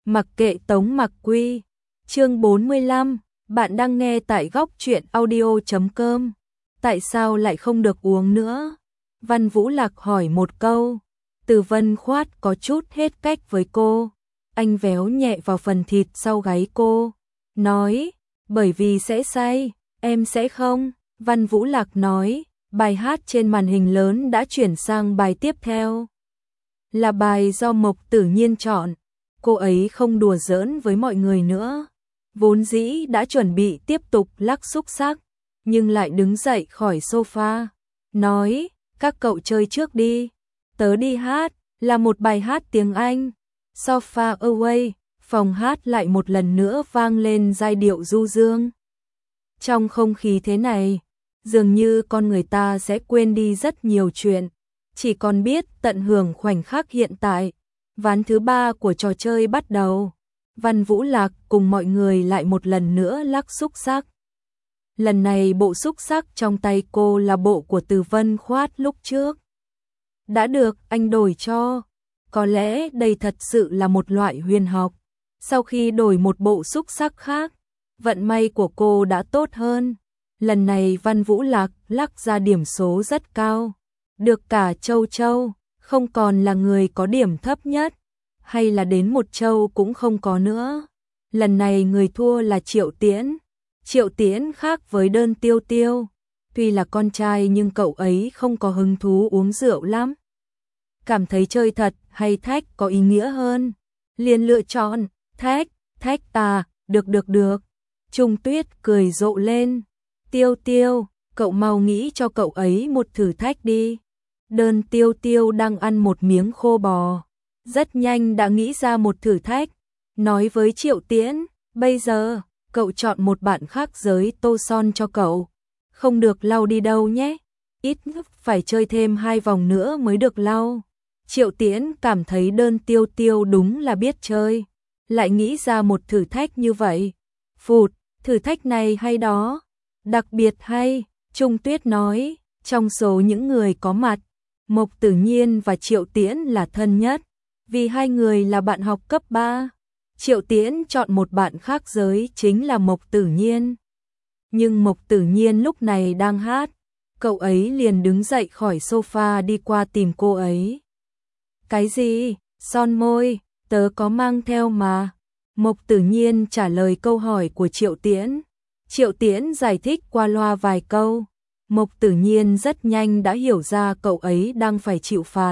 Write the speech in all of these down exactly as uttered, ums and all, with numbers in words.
Mặc kệ Tống Mặc Quy. Chương bốn mươi lăm, bạn đang nghe tại góc truyện audio chấm com. Tại sao lại không được uống nữa? Văn Vũ Lạc hỏi một câu. Từ Vân Khoát có chút hết cách với cô. Anh véo nhẹ vào phần thịt sau gáy cô, nói, bởi vì sẽ say, em sẽ không. Văn Vũ Lạc nói, bài hát trên màn hình lớn đã chuyển sang bài tiếp theo. Là bài do Mộc Tử Nhiên chọn. Cô ấy không đùa giỡn với mọi người nữa. Vốn dĩ đã chuẩn bị tiếp tục lắc xúc xắc, nhưng lại đứng dậy khỏi sofa, nói, các cậu chơi trước đi, tớ đi hát, là một bài hát tiếng Anh. So far away, phòng hát lại một lần nữa vang lên giai điệu du dương. Trong không khí thế này, dường như con người ta sẽ quên đi rất nhiều chuyện, chỉ còn biết tận hưởng khoảnh khắc hiện tại. Ván thứ ba của trò chơi bắt đầu. Văn Vũ Lạc cùng mọi người lại một lần nữa lắc xúc xắc. Lần này bộ xúc xắc trong tay cô là bộ của Từ Vân Khoát lúc trước. Đã được anh đổi cho. Có lẽ đây thật sự là một loại huyền học. Sau khi đổi một bộ xúc xắc khác, vận may của cô đã tốt hơn. Lần này Văn Vũ Lạc lắc ra điểm số rất cao. Được cả châu châu, không còn là người có điểm thấp nhất. Hay là đến một châu cũng không có nữa. Lần này người thua là Triệu Tiễn. Triệu Tiễn khác với Đơn Tiêu Tiêu. Tuy là con trai nhưng cậu ấy không có hứng thú uống rượu lắm. Cảm thấy chơi thật hay thách có ý nghĩa hơn. Liền lựa chọn, thách, thách à, được được được. Trung Tuyết cười rộ lên. Tiêu Tiêu, cậu mau nghĩ cho cậu ấy một thử thách đi. Đơn Tiêu Tiêu đang ăn một miếng khô bò. Rất nhanh đã nghĩ ra một thử thách. Nói với Triệu Tiễn, bây giờ, cậu chọn một bạn khác giới tô son cho cậu. Không được lau đi đâu nhé. Ít nhất phải chơi thêm hai vòng nữa mới được lau. Triệu Tiễn cảm thấy Đơn Tiêu Tiêu đúng là biết chơi. Lại nghĩ ra một thử thách như vậy. Phụt, thử thách này hay đó. Đặc biệt hay, Trung Tuyết nói, trong số những người có mặt, Mộc Tử Nhiên và Triệu Tiễn là thân nhất. Vì hai người là bạn học cấp ba, Triệu Tiễn chọn một bạn khác giới chính là Mộc Tử Nhiên. Nhưng Mộc Tử Nhiên lúc này đang hát, cậu ấy liền đứng dậy khỏi sofa đi qua tìm cô ấy. Cái gì? Son môi, tớ có mang theo mà. Mộc Tử Nhiên trả lời câu hỏi của Triệu Tiễn. Triệu Tiễn giải thích qua loa vài câu. Mộc Tử Nhiên rất nhanh đã hiểu ra cậu ấy đang phải chịu phạt.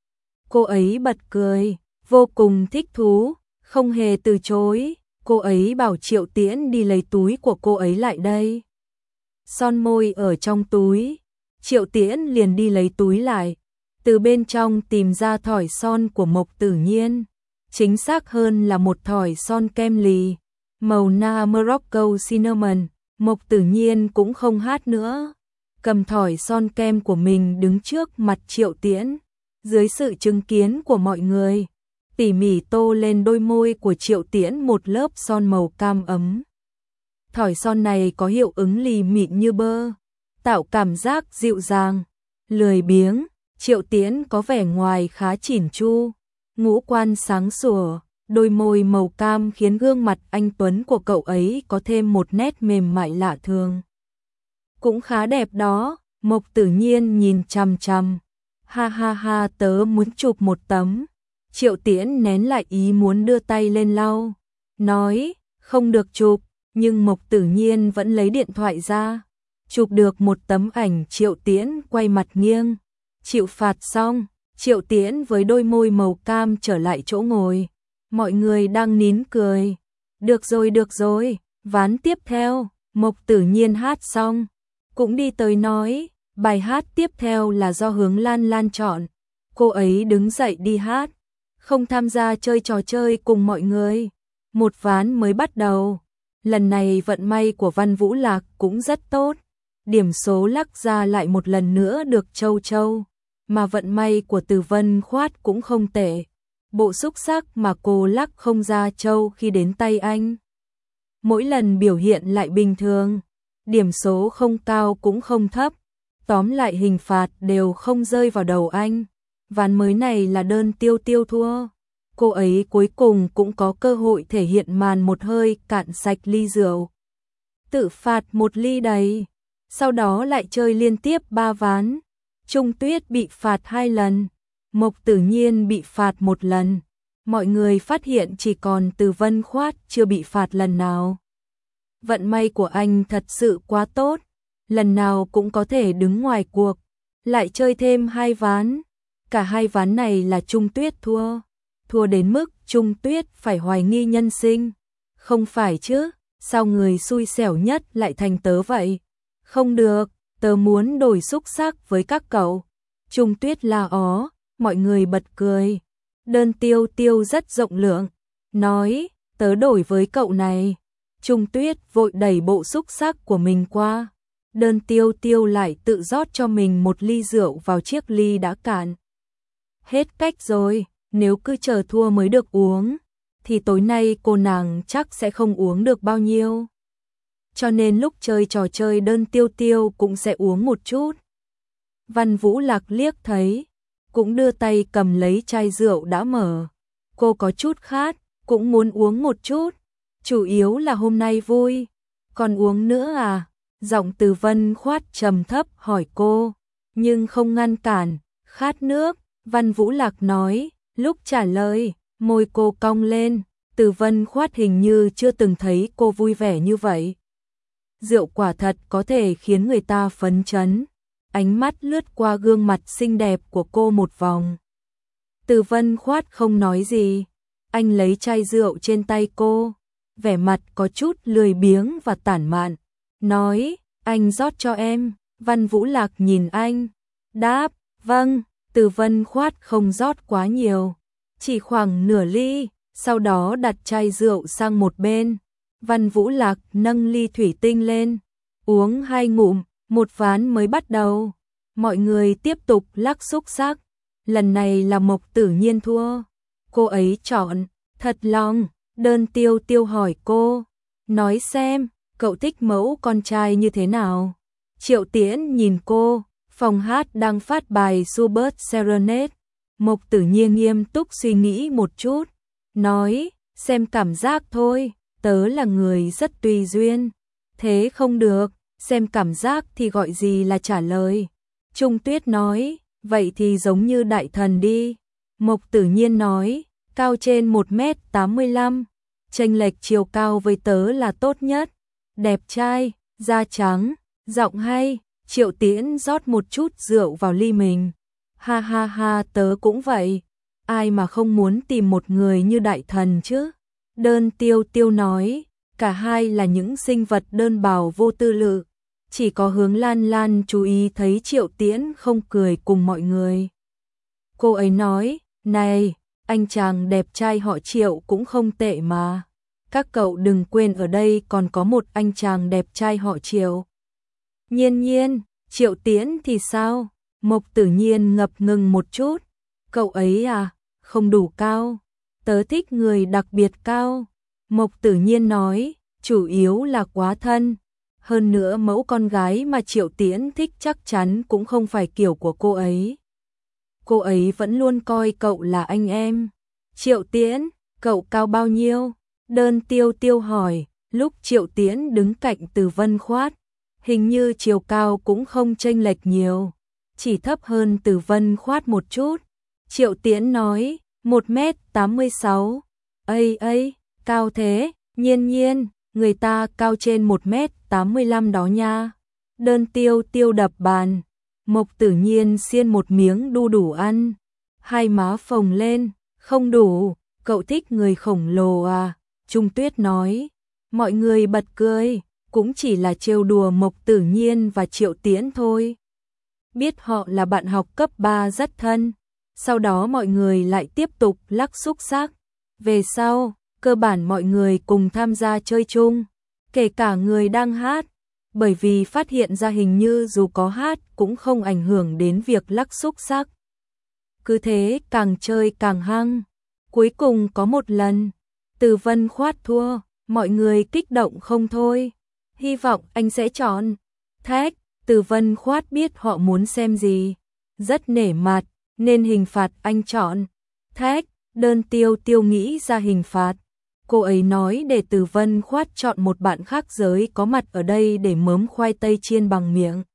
Cô ấy bật cười, vô cùng thích thú, không hề từ chối. Cô ấy bảo Triệu Tiễn đi lấy túi của cô ấy lại đây. Son môi ở trong túi. Triệu Tiễn liền đi lấy túi lại. Từ bên trong tìm ra thỏi son của Mộc Tử Nhiên. Chính xác hơn là một thỏi son kem lì. Màu na Morocco Cinnamon. Mộc Tử Nhiên cũng không hát nữa. Cầm thỏi son kem của mình đứng trước mặt Triệu Tiễn. Dưới sự chứng kiến của mọi người, tỉ mỉ tô lên đôi môi của Triệu Tiễn một lớp son màu cam ấm. Thỏi son này có hiệu ứng lì mịn như bơ, tạo cảm giác dịu dàng, lười biếng. Triệu Tiễn có vẻ ngoài khá chỉn chu, ngũ quan sáng sủa, đôi môi màu cam khiến gương mặt anh tuấn của cậu ấy có thêm một nét mềm mại lạ thường. Cũng khá đẹp đó. Mộc Tử Nhiên nhìn chằm chằm. Ha ha ha, tớ muốn chụp một tấm. Triệu Tiễn nén lại ý muốn đưa tay lên lau, nói, không được chụp, nhưng Mộc Tử Nhiên vẫn lấy điện thoại ra. Chụp được một tấm ảnh. Triệu Tiễn quay mặt nghiêng. Chịu phạt xong, Triệu Tiễn với đôi môi màu cam trở lại chỗ ngồi. Mọi người đang nín cười. Được rồi được rồi, ván tiếp theo. Mộc Tử Nhiên hát xong, cũng đi tới nói, bài hát tiếp theo là do Hướng Lan Lan chọn. Cô ấy đứng dậy đi hát, không tham gia chơi trò chơi cùng mọi người. Một ván mới bắt đầu. Lần này vận may của Văn Vũ Lạc cũng rất tốt. Điểm số lắc ra lại một lần nữa được châu châu. Mà vận may của Từ Vân Khoát cũng không tệ. Bộ xúc xắc mà cô lắc không ra châu khi đến tay anh. Mỗi lần biểu hiện lại bình thường. Điểm số không cao cũng không thấp. Tóm lại hình phạt đều không rơi vào đầu anh. Ván mới này là Đơn Tiêu Tiêu thua. cô ấy cuối cùng cũng có cơ hội thể hiện màn một hơi cạn sạch ly rượu. Tự phạt một ly đầy, sau đó lại chơi liên tiếp ba ván. Trung Tuyết bị phạt hai lần, Mộc Tử Nhiên bị phạt một lần. Mọi người phát hiện chỉ còn Từ Vân Khoát chưa bị phạt lần nào. Vận may của anh thật sự quá tốt, lần nào cũng có thể đứng ngoài cuộc, lại chơi thêm hai ván. Cả hai ván này là Trung Tuyết thua, thua đến mức Trung Tuyết phải hoài nghi nhân sinh. Không phải chứ, sao người xui xẻo nhất lại thành tớ vậy? Không được, tớ muốn đổi xúc xắc với các cậu. Trung Tuyết la ó, mọi người bật cười. Đơn Tiêu Tiêu rất rộng lượng, nói, tớ đổi với cậu này. Trung Tuyết vội đẩy bộ xúc xắc của mình qua. Đơn Tiêu Tiêu lại tự rót cho mình một ly rượu vào chiếc ly đã cạn. Hết cách rồi, nếu cứ chờ thua mới được uống, thì tối nay cô nàng chắc sẽ không uống được bao nhiêu. Cho nên lúc chơi trò chơi Đơn Tiêu Tiêu cũng sẽ uống một chút. Văn Vũ Lạc liếc thấy, cũng đưa tay cầm lấy chai rượu đã mở. Cô có chút khát, cũng muốn uống một chút. Chủ yếu là hôm nay vui. Còn uống nữa à? Giọng Từ Vân Khoát trầm thấp hỏi cô, nhưng không ngăn cản. Khát nước, Văn Vũ Lạc nói. Lúc trả lời, môi cô cong lên. Từ Vân Khoát hình như chưa từng thấy cô vui vẻ như vậy. Rượu quả thật có thể khiến người ta phấn chấn. Ánh mắt lướt qua gương mặt xinh đẹp của cô một vòng. Từ Vân Khoát không nói gì. Anh lấy chai rượu trên tay cô, vẻ mặt có chút lười biếng và tản mạn. Nói, anh rót cho em. Văn Vũ Lạc nhìn anh. Đáp, vâng. Từ Vân Khoát không rót quá nhiều, chỉ khoảng nửa ly, sau đó đặt chai rượu sang một bên. Văn Vũ Lạc nâng ly thủy tinh lên, uống hai ngụm, một ván mới bắt đầu. Mọi người tiếp tục lắc xúc xắc. Lần này là Mộc Tử Nhiên thua. Cô ấy chọn, thật lòng. Đơn Tiêu Tiêu hỏi cô, nói xem, cậu thích mẫu con trai như thế nào? Triệu Tiễn nhìn cô, phòng hát đang phát bài Schubert Serenade. Mộc Tử Nhiên nghiêm túc suy nghĩ một chút, nói, xem cảm giác thôi, tớ là người rất tùy duyên. Thế không được, xem cảm giác thì gọi gì là trả lời. Trung Tuyết nói, vậy thì giống như đại thần đi. Mộc Tử Nhiên nói, cao trên một mét tám mươi lăm, chênh lệch chiều cao với tớ là tốt nhất. Đẹp trai, da trắng, giọng hay. Triệu Tiễn rót một chút rượu vào ly mình. Ha ha ha, tớ cũng vậy. Ai mà không muốn tìm một người như đại thần chứ? Đơn Tiêu Tiêu nói, cả hai là những sinh vật đơn bào vô tư lự. Chỉ có Hướng Lan Lan chú ý thấy Triệu Tiễn không cười cùng mọi người. Cô ấy nói, này, anh chàng đẹp trai họ Triệu cũng không tệ mà. Các cậu đừng quên ở đây còn có một anh chàng đẹp trai họ Triệu. Nhiên Nhiên, Triệu Tiễn thì sao? Mộc Tử Nhiên ngập ngừng một chút. Cậu ấy à, không đủ cao. Tớ thích người đặc biệt cao. Mộc Tử Nhiên nói, chủ yếu là quá thân. Hơn nữa mẫu con gái mà Triệu Tiễn thích chắc chắn cũng không phải kiểu của cô ấy. Cô ấy vẫn luôn coi cậu là anh em. Triệu Tiễn, cậu cao bao nhiêu? Đơn Tiêu Tiêu hỏi, lúc Triệu Tiễn đứng cạnh Từ Vân Khoát. Hình như chiều cao cũng không chênh lệch nhiều, chỉ thấp hơn Từ Vân Khoát một chút. Triệu Tiễn nói, một mét tám mươi sáu. Ây ây, cao thế, Nhiên Nhiên, người ta cao trên một mét tám mươi lăm đó nha. Đơn Tiêu Tiêu đập bàn. Mộc Tử Nhiên xiên một miếng đu đủ ăn. Hai má phồng lên, không đủ, cậu thích người khổng lồ à? Trung Tuyết nói. Mọi người bật cười. Cũng chỉ là trêu đùa Mộc Tử Nhiên và Triệu Tiễn thôi. Biết họ là bạn học cấp ba rất thân. Sau đó mọi người lại tiếp tục lắc xúc xắc. Về sau, cơ bản mọi người cùng tham gia chơi chung, kể cả người đang hát, bởi vì phát hiện ra hình như dù có hát cũng không ảnh hưởng đến việc lắc xúc xắc. Cứ thế càng chơi càng hăng. Cuối cùng có một lần, Từ Vân Khoát thua, mọi người kích động không thôi. Hy vọng anh sẽ chọn Thách. Từ Vân Khoát biết họ muốn xem gì, rất nể mặt nên hình phạt anh chọn Thách. Đơn Tiêu Tiêu nghĩ ra hình phạt. Cô ấy nói để Từ Vân Khoát chọn một bạn khác giới có mặt ở đây để mớm khoai tây chiên bằng miệng.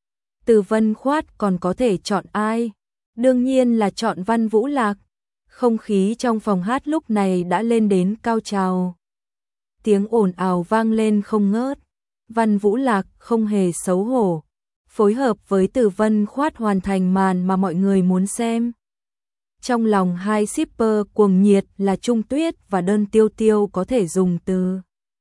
Từ Vân Khoát còn có thể chọn ai? Đương nhiên là chọn Văn Vũ Lạc. Không khí trong phòng hát lúc này đã lên đến cao trào. Tiếng ồn ào vang lên không ngớt. Văn Vũ Lạc không hề xấu hổ, phối hợp với Từ Vân Khoát hoàn thành màn mà mọi người muốn xem. Trong lòng hai shipper cuồng nhiệt là Trung Tuyết và Đơn Tiêu Tiêu có thể dùng từ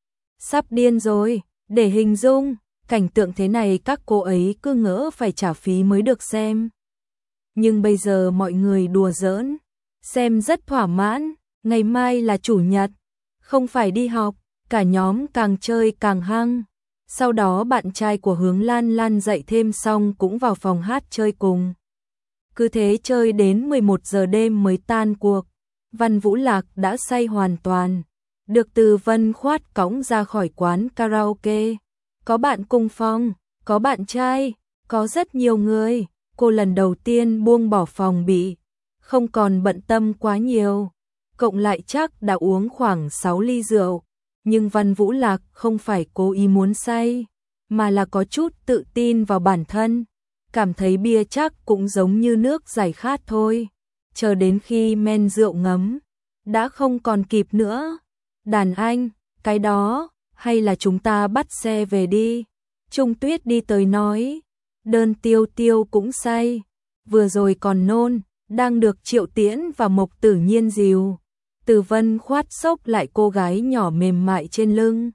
sắp điên rồi để hình dung. Cảnh tượng thế này các cô ấy cứ ngỡ phải trả phí mới được xem. Nhưng bây giờ mọi người đùa giỡn, xem rất thỏa mãn. Ngày mai là chủ nhật, không phải đi học, cả nhóm càng chơi càng hăng. Sau đó bạn trai của Hướng Lan Lan dậy thêm xong cũng vào phòng hát chơi cùng. Cứ thế chơi đến mười một giờ đêm mới tan cuộc. Văn Vũ Lạc đã say hoàn toàn, được Từ Vân Khoát cõng ra khỏi quán karaoke. Có bạn cùng phòng, có bạn trai, có rất nhiều người. Cô lần đầu tiên buông bỏ phòng bị, không còn bận tâm quá nhiều. Cộng lại chắc đã uống khoảng sáu ly rượu. Nhưng Văn Vũ Lạc không phải cố ý muốn say, mà là có chút tự tin vào bản thân. Cảm thấy bia chắc cũng giống như nước giải khát thôi. Chờ đến khi men rượu ngấm, đã không còn kịp nữa. Đàn anh, cái đó, hay là chúng ta bắt xe về đi. Trung Tuyết đi tới nói. Đơn Tiêu Tiêu cũng say, vừa rồi còn nôn, đang được Triệu Tiễn và Mộc Tử Nhiên dìu. Từ Vân Khoát xốc lại cô gái nhỏ mềm mại trên lưng,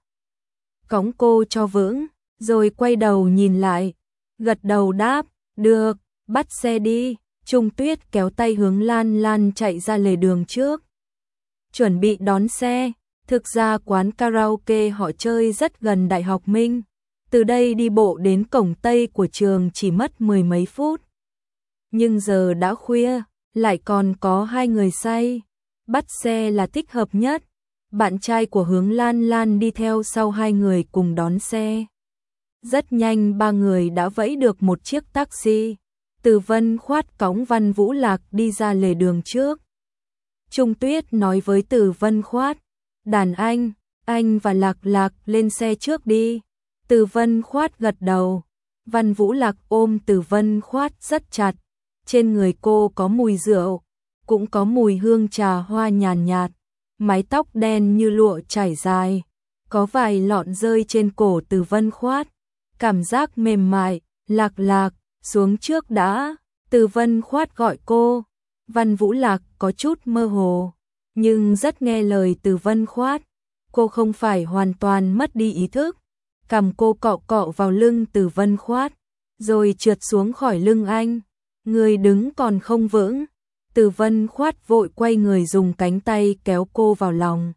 cõng cô cho vững, rồi quay đầu nhìn lại, gật đầu đáp, được, bắt xe đi. Trung Tuyết kéo tay Hướng Lan Lan chạy ra lề đường trước, chuẩn bị đón xe. Thực ra quán karaoke họ chơi rất gần Đại học Minh, từ đây đi bộ đến cổng Tây của trường chỉ mất mười mấy phút. Nhưng giờ đã khuya, lại còn có hai người say, bắt xe là thích hợp nhất. Bạn trai của Hướng Lan Lan đi theo sau hai người cùng đón xe. Rất nhanh ba người đã vẫy được một chiếc taxi. Từ Vân Khoát cõng Văn Vũ Lạc đi ra lề đường trước. Trung Tuyết nói với Từ Vân Khoát, đàn anh, anh và Lạc Lạc lên xe trước đi. Từ Vân Khoát gật đầu. Văn Vũ Lạc ôm Từ Vân Khoát rất chặt. Trên người cô có mùi rượu, cũng có mùi hương trà hoa nhàn nhạt, mái tóc đen như lụa trải dài, có vài lọn rơi trên cổ Từ Vân Khoát, cảm giác mềm mại. Lạc Lạc, xuống trước đã. Từ Vân Khoát gọi cô. Văn Vũ Lạc có chút mơ hồ, nhưng rất nghe lời Từ Vân Khoát. Cô không phải hoàn toàn mất đi ý thức. Cằm cô cọ cọ vào lưng Từ Vân Khoát, rồi trượt xuống khỏi lưng anh. Người đứng còn không vững. Từ Vân Khoát vội quay người dùng cánh tay kéo cô vào lòng,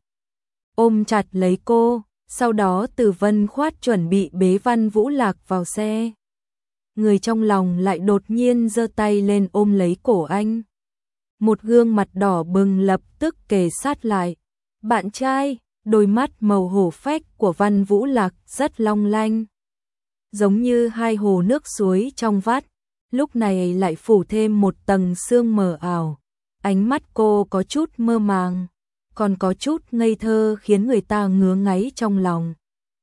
ôm chặt lấy cô. Sau đó Từ Vân Khoát chuẩn bị bế Văn Vũ Lạc vào xe. Người trong lòng lại đột nhiên giơ tay lên ôm lấy cổ anh. Một gương mặt đỏ bừng lập tức kề sát lại. Bạn trai, đôi mắt màu hổ phách của Văn Vũ Lạc rất long lanh, giống như hai hồ nước suối trong vắt, lúc này lại phủ thêm một tầng sương mờ ảo. Ánh mắt cô có chút mơ màng, còn có chút ngây thơ khiến người ta ngứa ngáy trong lòng.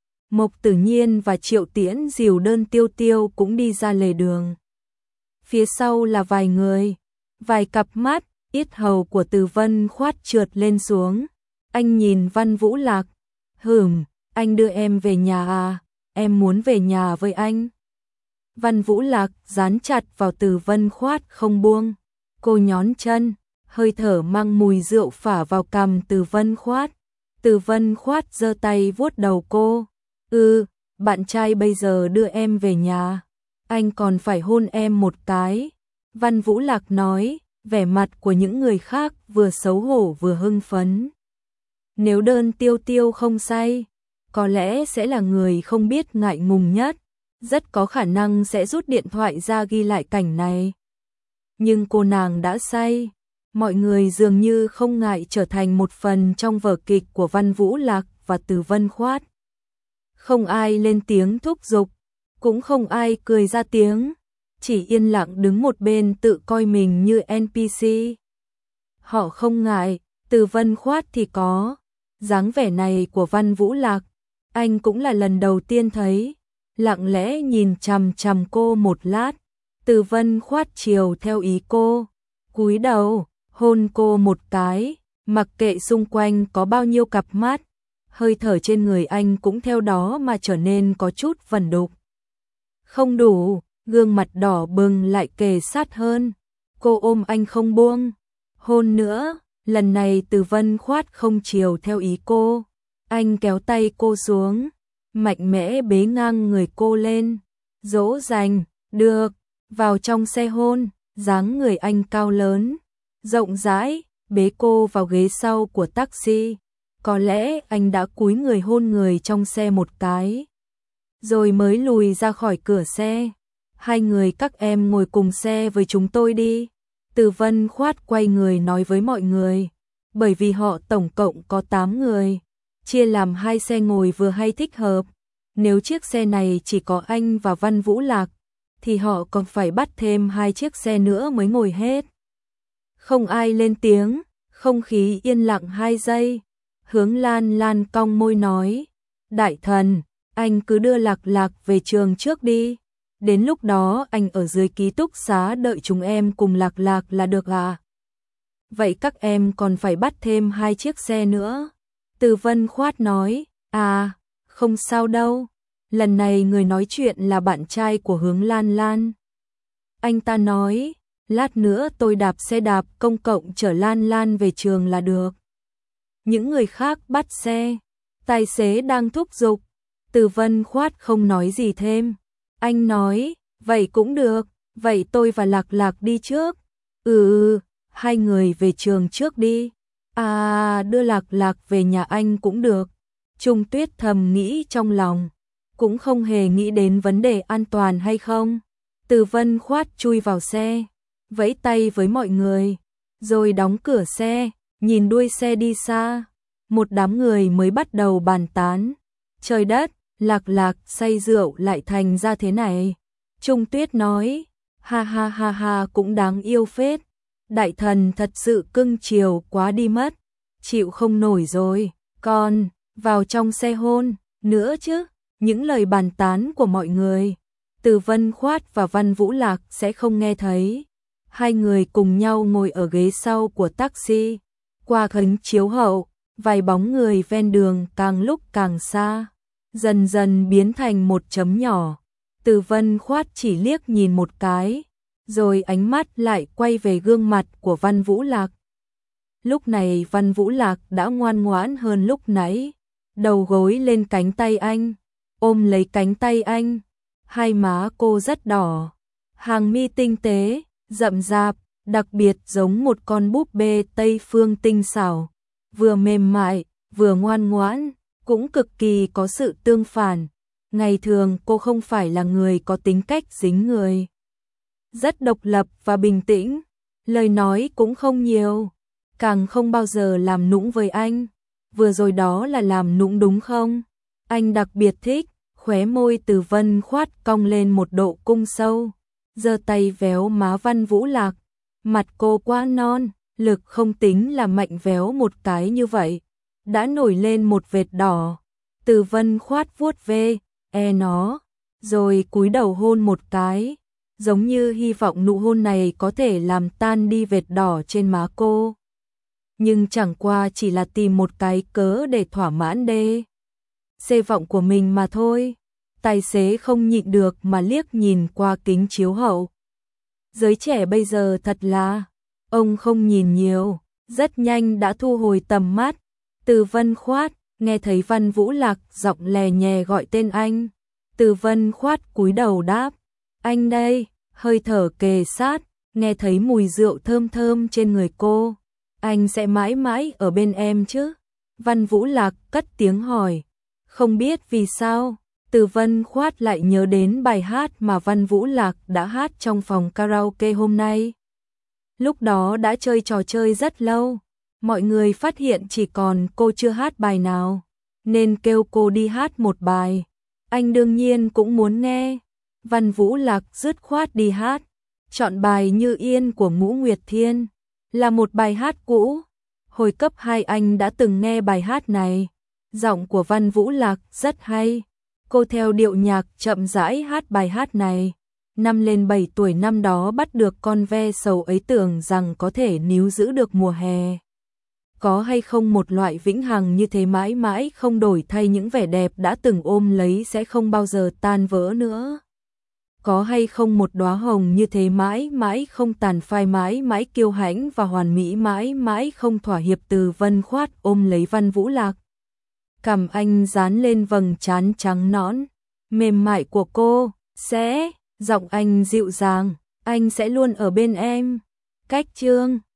Mộc Tử Nhiên và Triệu Tiễn dìu Đơn Tiêu Tiêu cũng đi ra lề đường. Phía sau là vài người, vài cặp mắt. Yết hầu của Từ Vân Khoát trượt lên xuống. Anh nhìn Văn Vũ Lạc. Hửm, anh đưa em về nhà à? Em muốn về nhà với anh. Văn Vũ Lạc dán chặt vào Từ Vân Khoát không buông. Cô nhón chân, hơi thở mang mùi rượu phả vào cằm Từ Vân Khoát. Từ Vân Khoát giơ tay vuốt đầu cô. Ừ, bạn trai bây giờ đưa em về nhà, anh còn phải hôn em một cái. Văn Vũ Lạc nói, vẻ mặt của những người khác vừa xấu hổ vừa hưng phấn. Nếu Đơn Tiêu Tiêu không say, có lẽ sẽ là người không biết ngại ngùng nhất, rất có khả năng sẽ rút điện thoại ra ghi lại cảnh này. Nhưng cô nàng đã say, mọi người dường như không ngại trở thành một phần trong vở kịch của Văn Vũ Lạc và Từ Vân Khoát. Không ai lên tiếng thúc giục, cũng không ai cười ra tiếng, chỉ yên lặng đứng một bên tự coi mình như en pê xê. họ không ngại, Từ Vân Khoát thì có. Dáng vẻ này của Văn Vũ Lạc, anh cũng là lần đầu tiên thấy, lặng lẽ nhìn chằm chằm cô một lát, Từ Vân Khoát chiều theo ý cô, cúi đầu, hôn cô một cái, mặc kệ xung quanh có bao nhiêu cặp mắt, hơi thở trên người anh cũng theo đó mà trở nên có chút vẩn đục. Không đủ, gương mặt đỏ bừng lại kề sát hơn, cô ôm anh không buông, hôn nữa, lần này Từ Vân Khoát không chiều theo ý cô, anh kéo tay cô xuống, mạnh mẽ bế ngang người cô lên, dỗ dành, được, vào trong xe hôn, dáng người anh cao lớn, rộng rãi, bế cô vào ghế sau của taxi, có lẽ anh đã cúi người hôn người trong xe một cái, rồi mới lùi ra khỏi cửa xe, hai người các em ngồi cùng xe với chúng tôi đi. Từ Vân Khoát quay người nói với mọi người, bởi vì họ tổng cộng có tám người, chia làm hai xe ngồi vừa hay thích hợp. Nếu chiếc xe này chỉ có anh và Văn Vũ Lạc, thì họ còn phải bắt thêm hai chiếc xe nữa mới ngồi hết. Không ai lên tiếng, không khí yên lặng hai giây. Hướng Lan Lan cong môi nói, đại thần, anh cứ đưa Lạc Lạc về trường trước đi. Đến lúc đó anh ở dưới ký túc xá đợi chúng em cùng Lạc Lạc là được à? Vậy các em còn phải bắt thêm hai chiếc xe nữa. Từ Vân Khoát nói, à, không sao đâu. Lần này người nói chuyện là bạn trai của Hướng Lan Lan. Anh ta nói, lát nữa tôi đạp xe đạp công cộng chở Lan Lan về trường là được. Những người khác bắt xe, tài xế đang thúc giục. Từ Vân Khoát không nói gì thêm. Anh nói, vậy cũng được, vậy tôi và Lạc Lạc đi trước. Ừ ừ, hai người về trường trước đi. À, đưa Lạc Lạc về nhà anh cũng được. Trung Tuyết thầm nghĩ trong lòng, cũng không hề nghĩ đến vấn đề an toàn hay không. Từ Vân Khoát chui vào xe, vẫy tay với mọi người, rồi đóng cửa xe, nhìn đuôi xe đi xa. Một đám người mới bắt đầu bàn tán. Trời đất, Lạc Lạc say rượu lại thành ra thế này. Trung Tuyết nói, ha ha ha ha cũng đáng yêu phết. Đại thần thật sự cưng chiều quá đi mất. Chịu không nổi rồi, con, vào trong xe hôn, nữa chứ. Những lời bàn tán của mọi người, Từ Vân Khoát và Văn Vũ Lạc sẽ không nghe thấy. Hai người cùng nhau ngồi ở ghế sau của taxi. Qua kính chiếu hậu, vài bóng người ven đường càng lúc càng xa, dần dần biến thành một chấm nhỏ. Từ Vân Khoát chỉ liếc nhìn một cái, rồi ánh mắt lại quay về gương mặt của Văn Vũ Lạc. Lúc này Văn Vũ Lạc đã ngoan ngoãn hơn lúc nãy, đầu gối lên cánh tay anh, ôm lấy cánh tay anh, hai má cô rất đỏ, hàng mi tinh tế, rậm rạp, đặc biệt giống một con búp bê Tây phương tinh xảo, vừa mềm mại, vừa ngoan ngoãn, cũng cực kỳ có sự tương phản. Ngày thường cô không phải là người có tính cách dính người, rất độc lập và bình tĩnh, lời nói cũng không nhiều, càng không bao giờ làm nũng với anh. Vừa rồi đó là làm nũng đúng không? Anh đặc biệt thích. Khóe môi Từ Vân Khoát cong lên một độ cung sâu, giơ tay véo má Văn Vũ Lạc. Mặt cô quá non, lực không tính là mạnh, véo một cái như vậy đã nổi lên một vệt đỏ. Từ Vân Khoát vuốt ve e nó, rồi cúi đầu hôn một cái, giống như hy vọng nụ hôn này có thể làm tan đi vệt đỏ trên má cô. Nhưng chẳng qua chỉ là tìm một cái cớ để thỏa mãn đê xê vọng của mình mà thôi. Tài xế không nhịn được mà liếc nhìn qua kính chiếu hậu. Giới trẻ bây giờ thật là, ông không nhìn nhiều, rất nhanh đã thu hồi tầm mắt. Từ Vân Khoát nghe thấy Văn Vũ Lạc giọng lè nhè gọi tên anh. Từ Vân Khoát cúi đầu đáp, anh đây, hơi thở kề sát, nghe thấy mùi rượu thơm thơm trên người cô. Anh sẽ mãi mãi ở bên em chứ? Văn Vũ Lạc cất tiếng hỏi. Không biết vì sao, Từ Vân Khoát lại nhớ đến bài hát mà Văn Vũ Lạc đã hát trong phòng karaoke hôm nay. Lúc đó đã chơi trò chơi rất lâu, mọi người phát hiện chỉ còn cô chưa hát bài nào, nên kêu cô đi hát một bài. Anh đương nhiên cũng muốn nghe. Văn Vũ Lạc dứt khoát đi hát, chọn bài Như Yên của Ngũ Nguyệt Thiên. là một bài hát cũ. Hồi cấp hai anh đã từng nghe bài hát này. Giọng của Văn Vũ Lạc rất hay. Cô theo điệu nhạc chậm rãi hát bài hát này. Năm lên bảy tuổi năm đó bắt được con ve sầu ấy, tưởng rằng có thể níu giữ được mùa hè. Có hay không một loại vĩnh hằng như thế, mãi mãi không đổi thay, những vẻ đẹp đã từng ôm lấy sẽ không bao giờ tan vỡ nữa. Có hay không một đóa hồng như thế, mãi mãi không tàn phai, mãi mãi kiêu hãnh và hoàn mỹ, mãi mãi không thỏa hiệp. Từ Vân khoát ôm lấy Văn Vũ Lạc. Cằm anh dán lên vầng trán trắng nõn, mềm mại của cô. Sẽ, giọng anh dịu dàng, anh sẽ luôn ở bên em. Cách chương